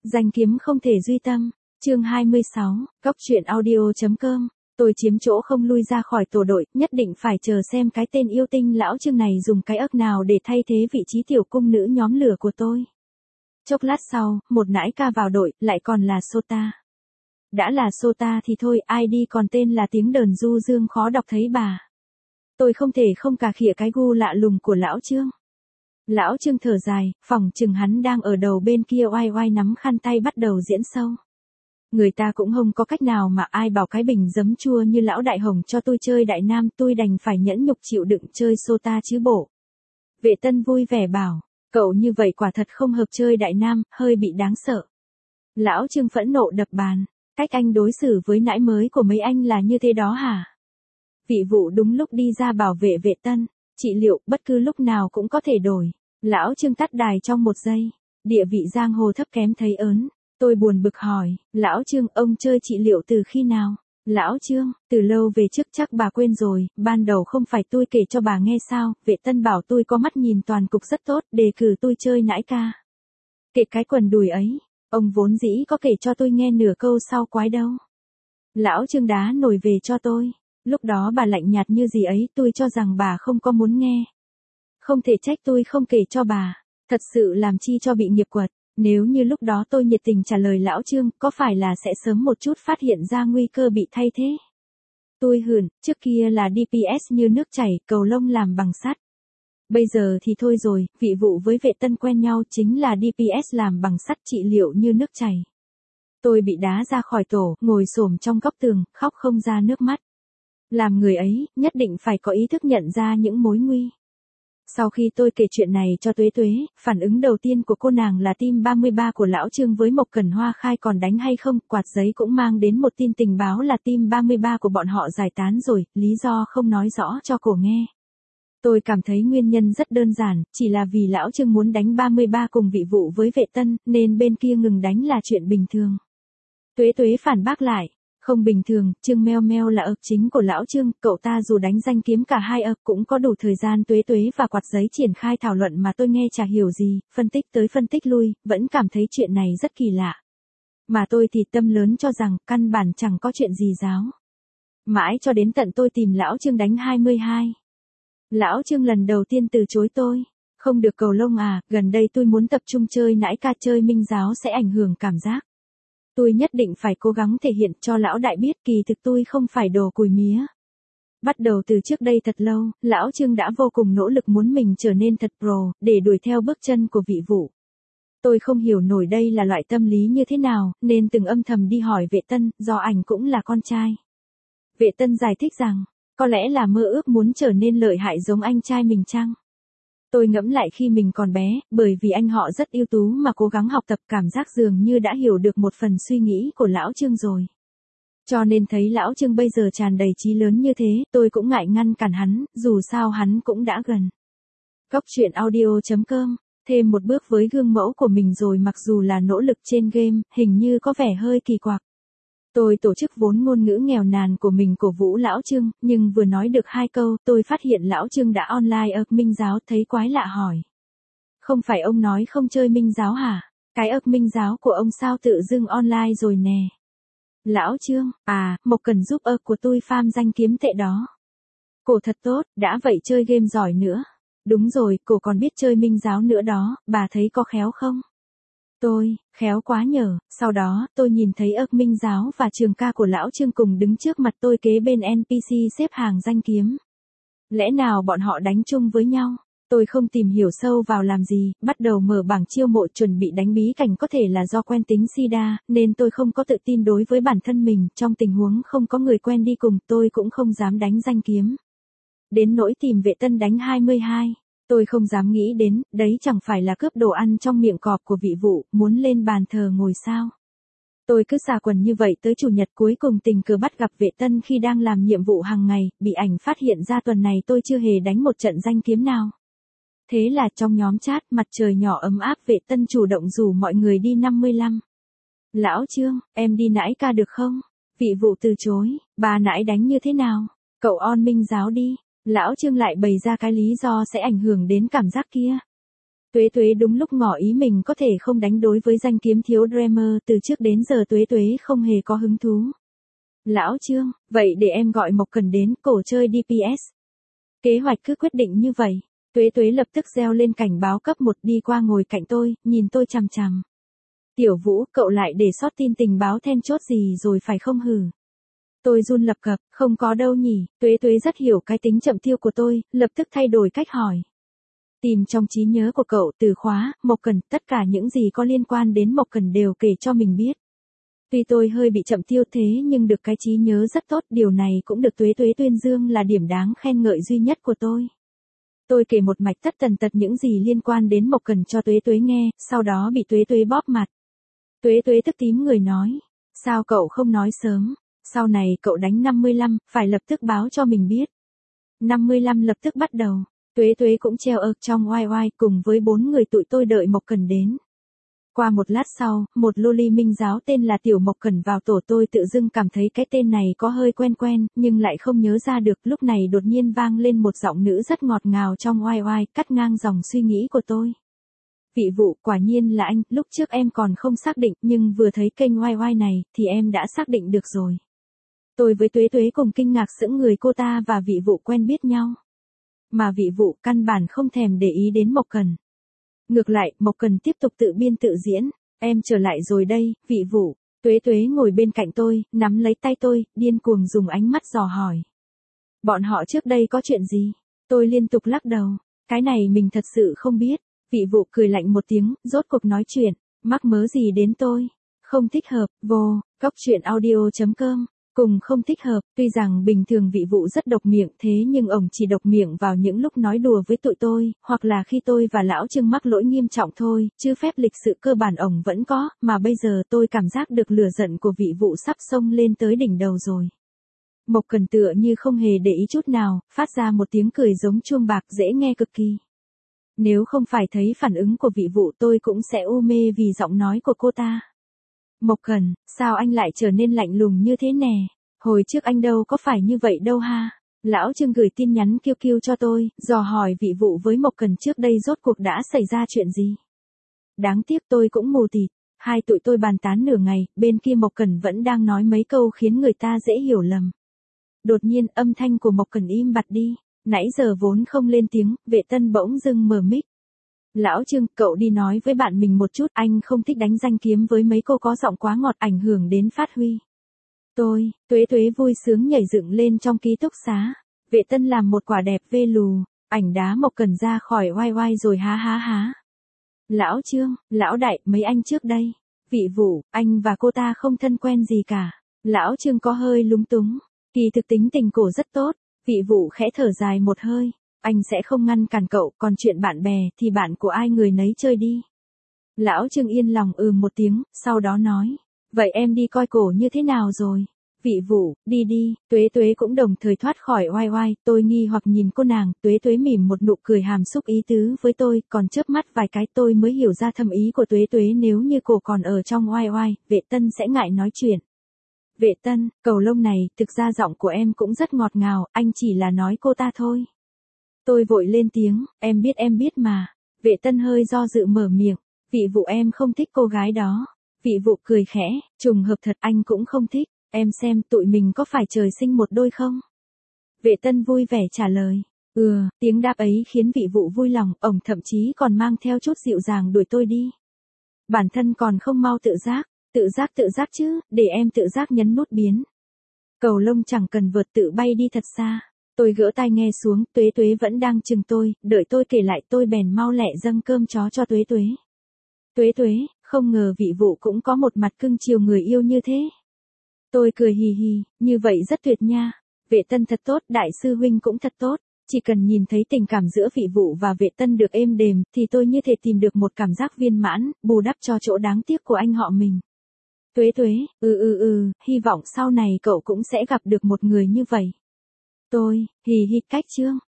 Danh kiếm không thể duy tâm. Chương 26, Cóc truyện audio.com. Tôi chiếm chỗ không lui ra khỏi tổ đội, nhất định phải chờ xem cái tên yêu tinh lão Trương này dùng cái ức nào để thay thế vị trí tiểu cung nữ nhóm lửa của tôi. Chốc lát sau, một nãi ca vào đội, lại còn là Sota. Đã là Sota thì thôi, ai đi còn tên là tiếng đờn du dương khó đọc thấy bà. Tôi không thể không cà khịa cái gu lạ lùng của lão Trương. Lão Trương thở dài, phỏng chừng hắn đang ở đầu bên kia oai oai nắm khăn tay bắt đầu diễn sâu. Người ta cũng không có cách nào mà ai bảo cái bình giấm chua như lão đại hồng cho tôi chơi đại nam, tôi đành phải nhẫn nhục chịu đựng chơi Sota chứ bộ. Vệ Tân vui vẻ bảo, cậu như vậy quả thật không hợp chơi đại nam, hơi bị đáng sợ. Lão Trương phẫn nộ đập bàn, cách anh đối xử với nãi mới của mấy anh là như thế đó hả? Vị vụ đúng lúc đi ra bảo vệ Vệ Tân, trị liệu bất cứ lúc nào cũng có thể đổi. Lão Trương tắt đài trong một giây, địa vị giang hồ thấp kém thấy ớn. Tôi buồn bực hỏi, lão Trương, ông chơi trị liệu từ khi nào? Lão Trương, từ lâu về trước, chắc bà quên rồi, ban đầu không phải tôi kể cho bà nghe sao? Vệ Tân bảo tôi có mắt nhìn toàn cục rất tốt, đề cử tôi chơi nãi ca. Kệ cái quần đùi ấy, ông vốn dĩ có kể cho tôi nghe nửa câu sau quái đâu. Lão Trương đá nổi về cho tôi, lúc đó bà lạnh nhạt như gì ấy, tôi cho rằng bà không có muốn nghe. Không thể trách tôi không kể cho bà, thật sự làm chi cho bị nghiệp quật. Nếu như lúc đó tôi nhiệt tình trả lời lão Trương, có phải là sẽ sớm một chút phát hiện ra nguy cơ bị thay thế? Tôi hửn, trước kia là DPS như nước chảy, cầu lông làm bằng sắt. Bây giờ thì thôi rồi, vị vụ với Vệ Tân quen nhau chính là DPS làm bằng sắt, trị liệu như nước chảy. Tôi bị đá ra khỏi tổ, ngồi xổm trong góc tường, khóc không ra nước mắt. Làm người ấy, nhất định phải có ý thức nhận ra những mối nguy. Sau khi tôi kể chuyện này cho Tuế Tuế, phản ứng đầu tiên của cô nàng là team 33 của lão Trương với Mộc Cần Hoa khai còn đánh hay không, quạt giấy cũng mang đến một tin tình báo là team 33 của bọn họ giải tán rồi, lý do không nói rõ cho cổ nghe. Tôi cảm thấy nguyên nhân rất đơn giản, chỉ là vì lão Trương muốn đánh 33 cùng vị vụ với Vệ Tân, nên bên kia ngừng đánh là chuyện bình thường. Tuế Tuế phản bác lại. Không bình thường, Trương Meo Meo là ực chính của lão Trương, cậu ta dù đánh danh kiếm cả hai ực cũng có đủ thời gian. Tuế Tuế và quạt giấy triển khai thảo luận mà tôi nghe chả hiểu gì, phân tích tới phân tích lui, vẫn cảm thấy chuyện này rất kỳ lạ. Mà tôi thì tâm lớn cho rằng căn bản chẳng có chuyện gì giáo. Mãi cho đến tận tôi tìm lão Trương đánh 22. Lão Trương lần đầu tiên từ chối tôi. Không được cầu lông à, gần đây tôi muốn tập trung chơi nãi ca, chơi minh giáo sẽ ảnh hưởng cảm giác. Tôi nhất định phải cố gắng thể hiện cho lão đại biết kỳ thực tôi không phải đồ cùi mía. Bắt đầu từ trước đây thật lâu, lão Trương đã vô cùng nỗ lực muốn mình trở nên thật pro, để đuổi theo bước chân của vị vụ. Tôi không hiểu nổi đây là loại tâm lý như thế nào, nên từng âm thầm đi hỏi Vệ Tân, do ảnh cũng là con trai. Vệ Tân giải thích rằng, có lẽ là mơ ước muốn trở nên lợi hại giống anh trai mình chăng? Tôi ngẫm lại khi mình còn bé, bởi vì anh họ rất ưu tú mà cố gắng học tập, cảm giác dường như đã hiểu được một phần suy nghĩ của lão Trương rồi. Cho nên thấy lão Trương bây giờ tràn đầy chí lớn như thế, tôi cũng ngại ngăn cản hắn, dù sao hắn cũng đã gần. Cóc truyện audio.com, thêm một bước với gương mẫu của mình rồi, mặc dù là nỗ lực trên game, hình như có vẻ hơi kỳ quặc. Tôi tổ chức vốn ngôn ngữ nghèo nàn của mình cổ vũ lão Trương, nhưng vừa nói được 2 câu, tôi phát hiện lão Trương đã online ực minh giáo, thấy quái lạ hỏi. Không phải ông nói không chơi minh giáo hả? Cái ực minh giáo của ông sao tự dưng online rồi nè? Lão Trương, Mộc cần giúp ực của tôi farm danh kiếm tệ đó. Cổ thật tốt, đã vậy chơi game giỏi nữa. Đúng rồi, cổ còn biết chơi minh giáo nữa đó, bà thấy có khéo không? Tôi, khéo quá nhờ. Sau đó, tôi nhìn thấy ức minh giáo và trường ca của lão Trương cùng đứng trước mặt tôi kế bên NPC xếp hàng danh kiếm. Lẽ nào bọn họ đánh chung với nhau? Tôi không tìm hiểu sâu vào làm gì, bắt đầu mở bảng chiêu mộ chuẩn bị đánh bí cảnh, có thể là do quen tính sida, nên tôi không có tự tin đối với bản thân mình, trong tình huống không có người quen đi cùng, tôi cũng không dám đánh danh kiếm. Đến nỗi tìm Vệ Tân đánh 22. Tôi không dám nghĩ đến, đấy chẳng phải là cướp đồ ăn trong miệng cọp của vị vụ, muốn lên bàn thờ ngồi sao. Tôi cứ xà quần như vậy tới chủ nhật, cuối cùng tình cờ bắt gặp Vệ Tân khi đang làm nhiệm vụ hàng ngày, bị ảnh phát hiện ra tuần này tôi chưa hề đánh một trận danh kiếm nào. Thế là trong nhóm chat mặt trời nhỏ ấm áp, Vệ Tân chủ động rủ mọi người đi 55. Lão Trương, em đi nãi ca được không? Vị vụ từ chối, bà nãi đánh như thế nào? Cậu on minh giáo đi. Lão Trương lại bày ra cái lý do sẽ ảnh hưởng đến cảm giác kia. Tuế Tuế đúng lúc ngỏ ý mình có thể không đánh đối với danh kiếm thiếu Dreamer, từ trước đến giờ Tuế Tuế không hề có hứng thú. Lão Trương, vậy để em gọi Mộc Cần đến, cổ chơi DPS. Kế hoạch cứ quyết định như vậy. Tuế Tuế lập tức reo lên cảnh báo cấp 1 đi qua ngồi cạnh tôi, nhìn tôi chằm chằm. Tiểu Vũ, cậu lại để sót tin tình báo then chốt gì rồi phải không hử? Tôi run lập cập, không có đâu nhỉ. Tuế Tuế rất hiểu cái tính chậm tiêu của tôi, lập tức thay đổi cách hỏi. Tìm trong trí nhớ của cậu từ khóa, Mộc Cần, tất cả những gì có liên quan đến Mộc Cần đều kể cho mình biết. Tuy tôi hơi bị chậm tiêu thế nhưng được cái trí nhớ rất tốt, điều này cũng được Tuế Tuế tuyên dương là điểm đáng khen ngợi duy nhất của tôi. Tôi kể một mạch tất tần tật những gì liên quan đến Mộc Cần cho Tuế Tuế nghe, sau đó bị Tuế Tuế bóp mặt. Tuế Tuế tức tím người nói, sao cậu không nói sớm, sau này cậu đánh 55, phải lập tức báo cho mình biết. 55 lập tức bắt đầu, Tuế Tuế cũng treo trong oai oai cùng với 4 người tụi tôi đợi Mộc Cần đến. Qua một lát sau, một loli minh giáo tên là Tiểu Mộc Cần vào tổ, tôi tự dưng cảm thấy cái tên này có hơi quen quen, nhưng lại không nhớ ra được. Lúc này đột nhiên vang lên một giọng nữ rất ngọt ngào trong oai oai, cắt ngang dòng suy nghĩ của tôi. Vị Vụ, quả nhiên là anh, lúc trước em còn không xác định, nhưng vừa thấy kênh oai oai này, thì em đã xác định được rồi. Tôi với Tuế Tuế cùng kinh ngạc sững người, cô ta và Vị Vụ quen biết nhau. Mà Vị Vụ căn bản không thèm để ý đến Mộc Cần. Ngược lại, Mộc Cần tiếp tục tự biên tự diễn, em trở lại rồi đây, Vị Vụ. Tuế Tuế ngồi bên cạnh tôi, nắm lấy tay tôi, điên cuồng dùng ánh mắt dò hỏi. Bọn họ trước đây có chuyện gì? Tôi liên tục lắc đầu, cái này mình thật sự không biết. Vị Vụ cười lạnh một tiếng, rốt cuộc nói chuyện, mắc mớ gì đến tôi? Không thích hợp, vô, goctruyện.audio.com. Cùng không thích hợp, tuy rằng bình thường Vị Vụ rất độc miệng thế nhưng ổng chỉ độc miệng vào những lúc nói đùa với tụi tôi, hoặc là khi tôi và Lão Trương mắc lỗi nghiêm trọng thôi, chứ phép lịch sự cơ bản ổng vẫn có, mà bây giờ tôi cảm giác được lửa giận của Vị Vụ sắp xông lên tới đỉnh đầu rồi. Mộc Cần tựa như không hề để ý chút nào, phát ra một tiếng cười giống chuông bạc dễ nghe cực kỳ. Nếu không phải thấy phản ứng của Vị Vụ tôi cũng sẽ u mê vì giọng nói của cô ta. Mộc Cần, sao anh lại trở nên lạnh lùng như thế nè? Hồi trước anh đâu có phải như vậy đâu ha? Lão Trương gửi tin nhắn kêu cho tôi, dò hỏi Vị Vụ với Mộc Cần trước đây rốt cuộc đã xảy ra chuyện gì. Đáng tiếc tôi cũng mù tịt, hai tụi tôi bàn tán nửa ngày, bên kia Mộc Cần vẫn đang nói mấy câu khiến người ta dễ hiểu lầm. Đột nhiên âm thanh của Mộc Cần im bặt đi, nãy giờ vốn không lên tiếng, Vệ Tân bỗng dưng mở mic. Lão Trương, cậu đi nói với bạn mình một chút, anh không thích đánh danh kiếm với mấy cô có giọng quá ngọt ảnh hưởng đến phát huy. Tuế Tuế vui sướng nhảy dựng lên trong ký túc xá. Vệ Tân làm một quả đẹp vê lù, ảnh đá Mộc Cần ra khỏi oai oai rồi há há há. Lão Trương, Lão Đại, mấy anh trước đây. Vị Vụ, anh và cô ta không thân quen gì cả. Lão Trương có hơi lúng túng. Kỳ thực tính tình cổ rất tốt. Vị Vụ khẽ thở dài một hơi. Anh sẽ không ngăn cản cậu, còn chuyện bạn bè thì bạn của ai người nấy chơi đi. Lão Trương yên lòng một tiếng, sau đó nói. Vậy em đi coi cổ như thế nào rồi? Vị Vụ, đi đi. Tuế Tuế cũng đồng thời thoát khỏi oai oai, tôi nghi hoặc nhìn cô nàng, Tuế Tuế mỉm một nụ cười hàm xúc ý tứ với tôi, còn chớp mắt vài cái tôi mới hiểu ra thâm ý của Tuế Tuế, nếu như cổ còn ở trong oai oai, Vệ Tân sẽ ngại nói chuyện. Vệ Tân, cầu lông này, thực ra giọng của em cũng rất ngọt ngào, anh chỉ là nói cô ta thôi. Tôi vội lên tiếng, em biết mà. Vệ Tân hơi do dự mở miệng, Vị Vụ em không thích cô gái đó. Vị Vụ cười khẽ, trùng hợp thật, anh cũng không thích, em xem tụi mình có phải trời sinh một đôi không? Vệ Tân vui vẻ trả lời, tiếng đáp ấy khiến Vị Vụ vui lòng, ổng thậm chí còn mang theo chút dịu dàng đuổi tôi đi. Bản thân còn không mau tự giác chứ, để em tự giác nhấn nút biến. Cầu lông chẳng cần vượt tự bay đi thật xa. Tôi gỡ tai nghe xuống, Tuế Tuế vẫn đang chừng tôi, đợi tôi kể lại tôi bèn mau lẹ dâng cơm chó cho Tuế Tuế. Tuế Tuế, không ngờ Vị Vụ cũng có một mặt cưng chiều người yêu như thế. Tôi cười hì hì, như vậy rất tuyệt nha. Vệ Tân thật tốt, đại sư huynh cũng thật tốt. Chỉ cần nhìn thấy tình cảm giữa Vị Vụ và Vệ Tân được êm đềm, thì tôi như thể tìm được một cảm giác viên mãn, bù đắp cho chỗ đáng tiếc của anh họ mình. Tuế Tuế, hy vọng sau này cậu cũng sẽ gặp được một người như vậy. Tôi, hì hì cách Trương.